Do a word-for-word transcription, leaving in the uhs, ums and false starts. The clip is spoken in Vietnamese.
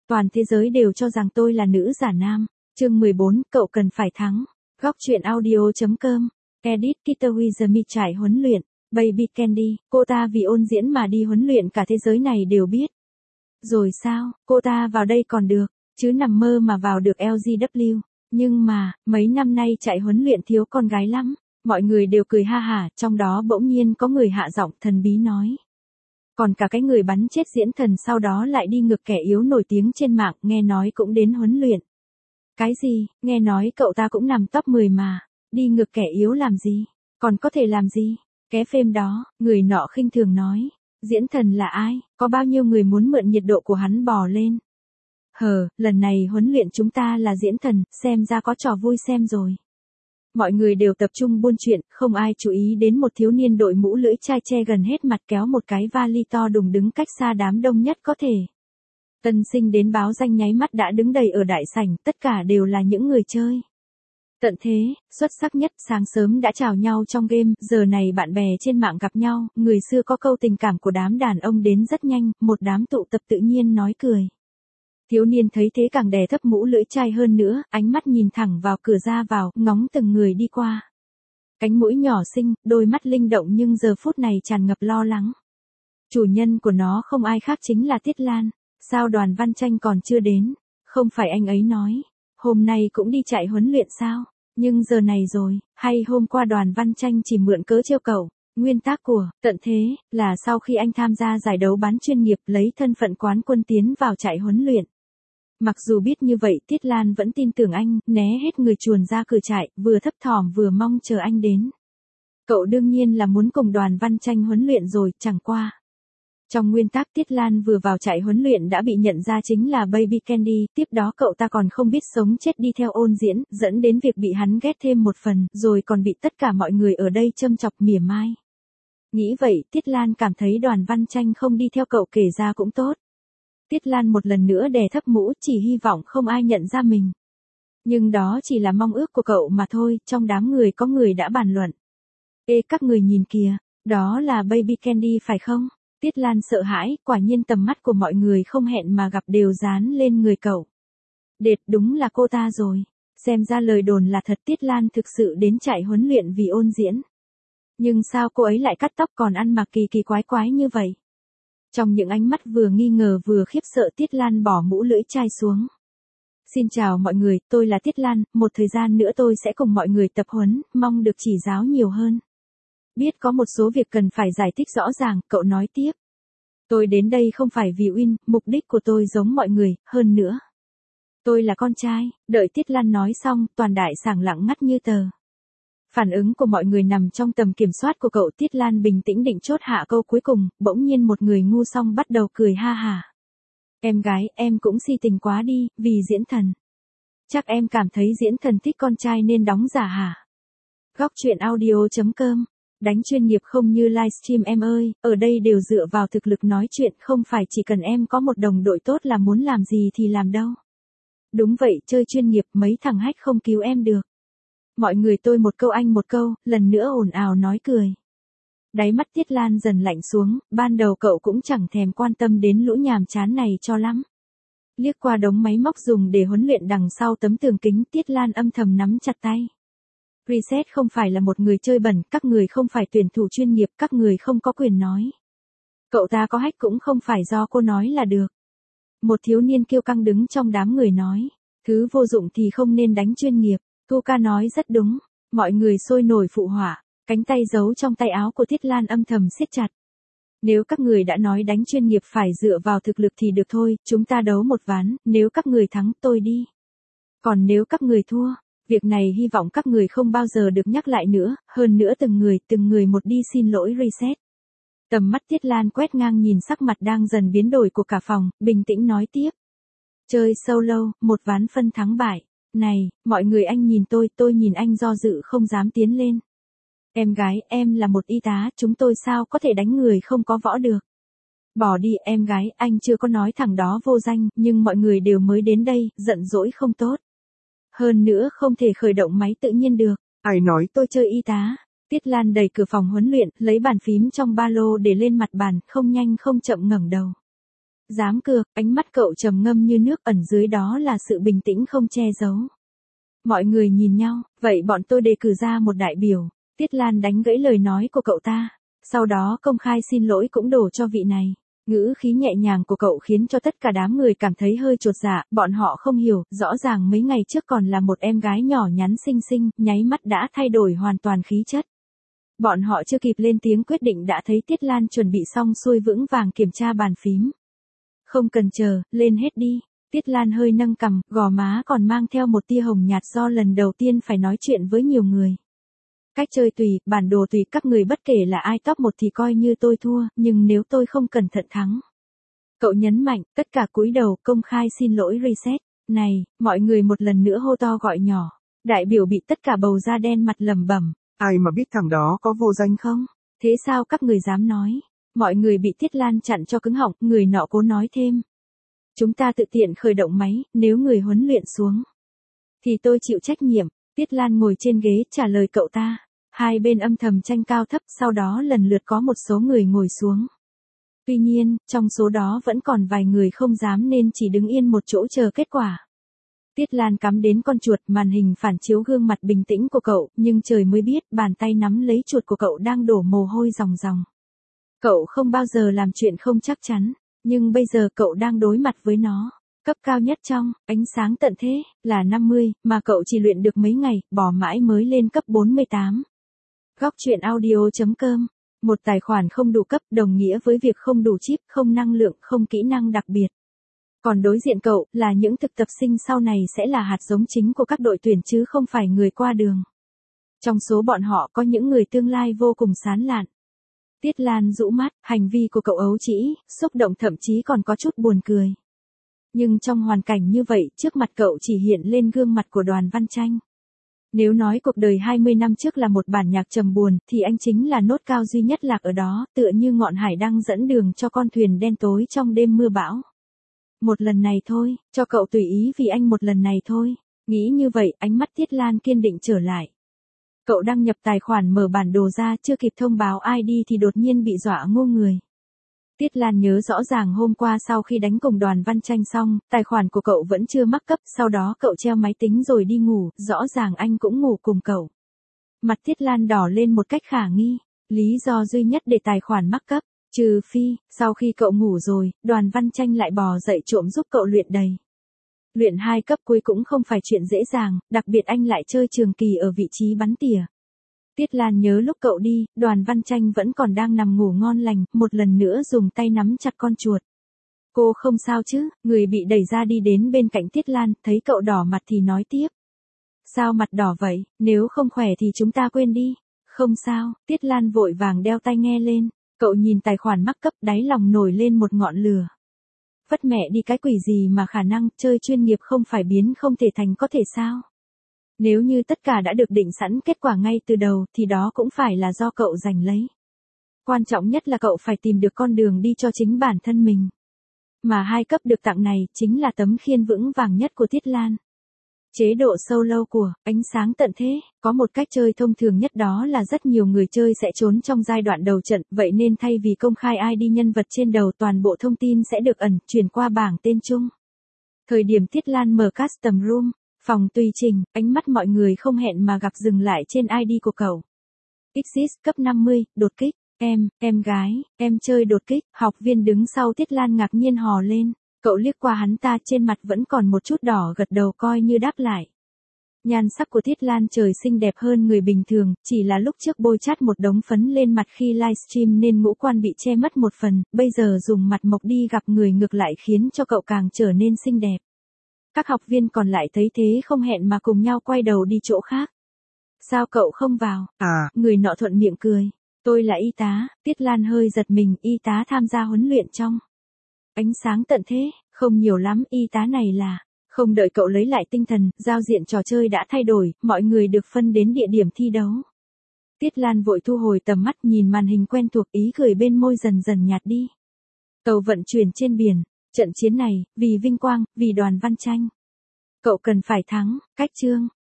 Toàn thế giới đều cho rằng tôi là nữ giả nam. Chương mười bốn, cậu cần phải thắng. Góc truyện audio.com. Edit Kitawizami trải huấn luyện. Baby Candy, cô ta vì ôn diễn mà đi huấn luyện cả thế giới này đều biết. Rồi sao, cô ta vào đây còn được, chứ nằm mơ mà vào được lờ giê vê kép. Nhưng mà, mấy năm nay chạy huấn luyện thiếu con gái lắm. Mọi người đều cười ha hả, trong đó bỗng nhiên có người hạ giọng thần bí nói. Còn cả cái người bắn chết diễn thần sau đó lại đi ngược kẻ yếu nổi tiếng trên mạng, nghe nói cũng đến huấn luyện. Cái gì, nghe nói cậu ta cũng nằm top mười mà, đi ngược kẻ yếu làm gì, còn có thể làm gì? Ké phêm đó, người nọ khinh thường nói. Diễn thần là ai, có bao nhiêu người muốn mượn nhiệt độ của hắn bò lên. Hờ, lần này huấn luyện chúng ta là diễn thần, xem ra có trò vui xem rồi. Mọi người đều tập trung buôn chuyện, không ai chú ý đến một thiếu niên đội mũ lưỡi chai che gần hết mặt kéo một cái vali to đùng đứng cách xa đám đông nhất có thể. Tân sinh đến báo danh nháy mắt đã đứng đầy ở đại sảnh, tất cả đều là những người chơi. Tận thế, xuất sắc nhất, sáng sớm đã chào nhau trong game, giờ này bạn bè trên mạng gặp nhau, người xưa có câu tình cảm của đám đàn ông đến rất nhanh, một đám tụ tập tự nhiên nói cười. Thiếu niên thấy thế càng đè thấp mũ lưỡi chai hơn nữa, ánh mắt nhìn thẳng vào cửa ra vào, ngóng từng người đi qua. Cánh mũi nhỏ xinh, đôi mắt linh động nhưng giờ phút này tràn ngập lo lắng. Chủ nhân của nó không ai khác chính là Tiết Lan. Sao Đoàn Văn Tranh còn chưa đến? Không phải anh ấy nói, hôm nay cũng đi chạy huấn luyện sao? Nhưng giờ này rồi, hay hôm qua Đoàn Văn Tranh chỉ mượn cớ trêu cậu? Nguyên tắc của tận thế là sau khi anh tham gia giải đấu bán chuyên nghiệp lấy thân phận quán quân tiến vào chạy huấn luyện. Mặc dù biết như vậy Tiết Lan vẫn tin tưởng anh, né hết người chuồn ra cửa trại, vừa thấp thỏm vừa mong chờ anh đến. Cậu đương nhiên là muốn cùng Đoàn Văn Tranh huấn luyện rồi, chẳng qua. Trong nguyên tắc Tiết Lan vừa vào chạy huấn luyện đã bị nhận ra chính là Baby Candy, tiếp đó cậu ta còn không biết sống chết đi theo ôn diễn, dẫn đến việc bị hắn ghét thêm một phần, rồi còn bị tất cả mọi người ở đây châm chọc mỉa mai. Nghĩ vậy, Tiết Lan cảm thấy Đoàn Văn Tranh không đi theo cậu kể ra cũng tốt. Tiết Lan một lần nữa đè thấp mũ, chỉ hy vọng không ai nhận ra mình. Nhưng đó chỉ là mong ước của cậu mà thôi, trong đám người có người đã bàn luận. Ê các người nhìn kìa, đó là Baby Candy phải không? Tiết Lan sợ hãi, quả nhiên tầm mắt của mọi người không hẹn mà gặp đều dán lên người cậu. Đệt, đúng là cô ta rồi. Xem ra lời đồn là thật, Tiết Lan thực sự đến chạy huấn luyện vì ôn diễn. Nhưng sao cô ấy lại cắt tóc còn ăn mặc kỳ kỳ quái quái như vậy? Trong những ánh mắt vừa nghi ngờ vừa khiếp sợ Tiết Lan bỏ mũ lưỡi chai xuống. Xin chào mọi người, tôi là Tiết Lan, một thời gian nữa tôi sẽ cùng mọi người tập huấn, mong được chỉ giáo nhiều hơn. Biết có một số việc cần phải giải thích rõ ràng, cậu nói tiếp. Tôi đến đây không phải vì win, mục đích của tôi giống mọi người, hơn nữa. Tôi là con trai, đợi Tiết Lan nói xong, toàn đại sảnh lặng ngắt như tờ. Phản ứng của mọi người nằm trong tầm kiểm soát của cậu. Tiết Lan bình tĩnh định chốt hạ câu cuối cùng, bỗng nhiên một người ngu xong bắt đầu cười ha hả. Em gái, em cũng si tình quá đi, vì diễn thần. Chắc em cảm thấy diễn thần thích con trai nên đóng giả hả? Góc truyện audio.com. Đánh chuyên nghiệp không như livestream em ơi, ở đây đều dựa vào thực lực nói chuyện, không phải chỉ cần em có một đồng đội tốt là muốn làm gì thì làm đâu. Đúng vậy, chơi chuyên nghiệp mấy thằng hack không cứu em được. Mọi người tôi một câu anh một câu, lần nữa ồn ào nói cười. Đáy mắt Tiết Lan dần lạnh xuống, ban đầu cậu cũng chẳng thèm quan tâm đến lũ nhàm chán này cho lắm. Liếc qua đống máy móc dùng để huấn luyện đằng sau tấm tường kính, Tiết Lan âm thầm nắm chặt tay. Reset không phải là một người chơi bẩn, các người không phải tuyển thủ chuyên nghiệp, các người không có quyền nói. Cậu ta có hack cũng không phải do cô nói là được. Một thiếu niên kiêu căng đứng trong đám người nói, thứ vô dụng thì không nên đánh chuyên nghiệp. Thu ca nói rất đúng, mọi người sôi nổi phụ họa, cánh tay giấu trong tay áo của Tiết Lan âm thầm siết chặt. Nếu các người đã nói đánh chuyên nghiệp phải dựa vào thực lực thì được thôi, chúng ta đấu một ván, nếu các người thắng tôi đi. Còn nếu các người thua, việc này hy vọng các người không bao giờ được nhắc lại nữa, hơn nữa từng người từng người một đi xin lỗi reset. Tầm mắt Tiết Lan quét ngang nhìn sắc mặt đang dần biến đổi của cả phòng, bình tĩnh nói tiếp. Chơi solo, một ván phân thắng bại. Này, mọi người anh nhìn tôi, tôi nhìn anh do dự không dám tiến lên. Em gái, em là một y tá, chúng tôi sao có thể đánh người không có võ được. Bỏ đi, em gái, anh chưa có nói thằng đó vô danh, nhưng mọi người đều mới đến đây, giận dỗi không tốt. Hơn nữa không thể khởi động máy tự nhiên được. Ai nói tôi chơi y tá? Tiết Lan đẩy cửa phòng huấn luyện, lấy bàn phím trong ba lô để lên mặt bàn, không nhanh không chậm ngẩng đầu. Dám cược, ánh mắt cậu trầm ngâm như nước, ẩn dưới đó là sự bình tĩnh không che giấu. Mọi người nhìn nhau, vậy bọn tôi đề cử ra một đại biểu. Tiết Lan đánh gãy lời nói của cậu ta. Sau đó công khai xin lỗi cũng đổ cho vị này. Ngữ khí nhẹ nhàng của cậu khiến cho tất cả đám người cảm thấy hơi chột dạ, bọn họ không hiểu, rõ ràng mấy ngày trước còn là một em gái nhỏ nhắn xinh xinh, nháy mắt đã thay đổi hoàn toàn khí chất. Bọn họ chưa kịp lên tiếng quyết định đã thấy Tiết Lan chuẩn bị xong xuôi vững vàng kiểm tra bàn phím. Không cần chờ, lên hết đi. Tiết Lan hơi nâng cằm, gò má còn mang theo một tia hồng nhạt do lần đầu tiên phải nói chuyện với nhiều người. Cách chơi tùy, bản đồ tùy, các người bất kể là ai top một thì coi như tôi thua, nhưng nếu tôi không cẩn thận thắng. Cậu nhấn mạnh, tất cả cúi đầu, công khai xin lỗi reset. Này, mọi người một lần nữa hô to gọi nhỏ. Đại biểu bị tất cả bầu da đen mặt lẩm bẩm. Ai mà biết thằng đó có vô danh không? Thế sao các người dám nói? Mọi người bị Tiết Lan chặn cho cứng họng, người nọ cố nói thêm. Chúng ta tự tiện khởi động máy, nếu người huấn luyện xuống. Thì tôi chịu trách nhiệm. Tiết Lan ngồi trên ghế trả lời cậu ta. Hai bên âm thầm tranh cao thấp, sau đó lần lượt có một số người ngồi xuống. Tuy nhiên, trong số đó vẫn còn vài người không dám nên chỉ đứng yên một chỗ chờ kết quả. Tiết Lan cắm đến con chuột, màn hình phản chiếu gương mặt bình tĩnh của cậu, nhưng trời mới biết bàn tay nắm lấy chuột của cậu đang đổ mồ hôi ròng ròng. Cậu không bao giờ làm chuyện không chắc chắn, nhưng bây giờ cậu đang đối mặt với nó. Cấp cao nhất trong, ánh sáng tận thế, là năm mươi, mà cậu chỉ luyện được mấy ngày, bỏ mãi mới lên cấp bốn mươi tám. Góc truyện audio chấm com. Một tài khoản không đủ cấp đồng nghĩa với việc không đủ chip, không năng lượng, không kỹ năng đặc biệt. Còn đối diện cậu là những thực tập sinh sau này sẽ là hạt giống chính của các đội tuyển chứ không phải người qua đường. Trong số bọn họ có những người tương lai vô cùng sáng lạn. Tiết Lan rũ mắt, hành vi của cậu ấu trĩ, xúc động thậm chí còn có chút buồn cười. Nhưng trong hoàn cảnh như vậy, trước mặt cậu chỉ hiện lên gương mặt của Đoàn Văn Tranh. Nếu nói cuộc đời hai mươi năm trước là một bản nhạc trầm buồn, thì anh chính là nốt cao duy nhất lạc ở đó, tựa như ngọn hải đăng dẫn đường cho con thuyền đen tối trong đêm mưa bão. Một lần này thôi, cho cậu tùy ý vì anh một lần này thôi. Nghĩ như vậy, ánh mắt Tiết Lan kiên định trở lại. Cậu đăng nhập tài khoản mở bản đồ ra, chưa kịp thông báo i đê thì đột nhiên bị dọa ngô người. Tiết Lan nhớ rõ ràng hôm qua sau khi đánh cùng Đoàn Văn Tranh xong, tài khoản của cậu vẫn chưa mắc cấp, sau đó cậu treo máy tính rồi đi ngủ, rõ ràng anh cũng ngủ cùng cậu. Mặt Tiết Lan đỏ lên một cách khả nghi, lý do duy nhất để tài khoản mắc cấp, trừ phi, sau khi cậu ngủ rồi, Đoàn Văn Tranh lại bò dậy trộm giúp cậu luyện đầy. Luyện hai cấp cuối cũng không phải chuyện dễ dàng, đặc biệt anh lại chơi trường kỳ ở vị trí bắn tỉa. Tiết Lan nhớ lúc cậu đi, Đoàn Văn Tranh vẫn còn đang nằm ngủ ngon lành, một lần nữa dùng tay nắm chặt con chuột. Cô không sao chứ, người bị đẩy ra đi đến bên cạnh Tiết Lan, thấy cậu đỏ mặt thì nói tiếp. Sao mặt đỏ vậy, nếu không khỏe thì chúng ta quên đi. Không sao, Tiết Lan vội vàng đeo tai nghe lên, cậu nhìn tài khoản mắc cấp, đáy lòng nổi lên một ngọn lửa. Vất mẹ đi cái quỷ gì mà khả năng chơi chuyên nghiệp không phải biến không thể thành có thể sao? Nếu như tất cả đã được định sẵn kết quả ngay từ đầu thì đó cũng phải là do cậu giành lấy. Quan trọng nhất là cậu phải tìm được con đường đi cho chính bản thân mình. Mà hai cấp được tặng này chính là tấm khiên vững vàng nhất của Tiết Lan. Chế độ solo của ánh sáng tận thế, có một cách chơi thông thường nhất đó là rất nhiều người chơi sẽ trốn trong giai đoạn đầu trận, vậy nên thay vì công khai i đê nhân vật trên đầu toàn bộ thông tin sẽ được ẩn, chuyển qua bảng tên chung. Thời điểm Tiết Lan mở custom room, phòng tùy chỉnh, ánh mắt mọi người không hẹn mà gặp dừng lại trên i đê của cậu. Exit cấp năm mươi, đột kích, em, em gái, em chơi đột kích, học viên đứng sau Tiết Lan ngạc nhiên hò lên. Cậu liếc qua hắn ta trên mặt vẫn còn một chút đỏ gật đầu coi như đáp lại. Nhan sắc của Tiết Lan trời xinh đẹp hơn người bình thường, chỉ là lúc trước bôi chát một đống phấn lên mặt khi livestream nên ngũ quan bị che mất một phần, bây giờ dùng mặt mộc đi gặp người ngược lại khiến cho cậu càng trở nên xinh đẹp. Các học viên còn lại thấy thế không hẹn mà cùng nhau quay đầu đi chỗ khác. Sao cậu không vào? À, người nọ thuận miệng cười. Tôi là y tá, Tiết Lan hơi giật mình, y tá tham gia huấn luyện trong ánh sáng tận thế, không nhiều lắm, y tá này là, không đợi cậu lấy lại tinh thần, giao diện trò chơi đã thay đổi, mọi người được phân đến địa điểm thi đấu. Tiết Lan vội thu hồi tầm mắt nhìn màn hình quen thuộc, ý cười bên môi dần dần nhạt đi. Tàu vận chuyển trên biển, trận chiến này, vì vinh quang, vì Đoàn Văn Tranh. Cậu cần phải thắng, cách chương.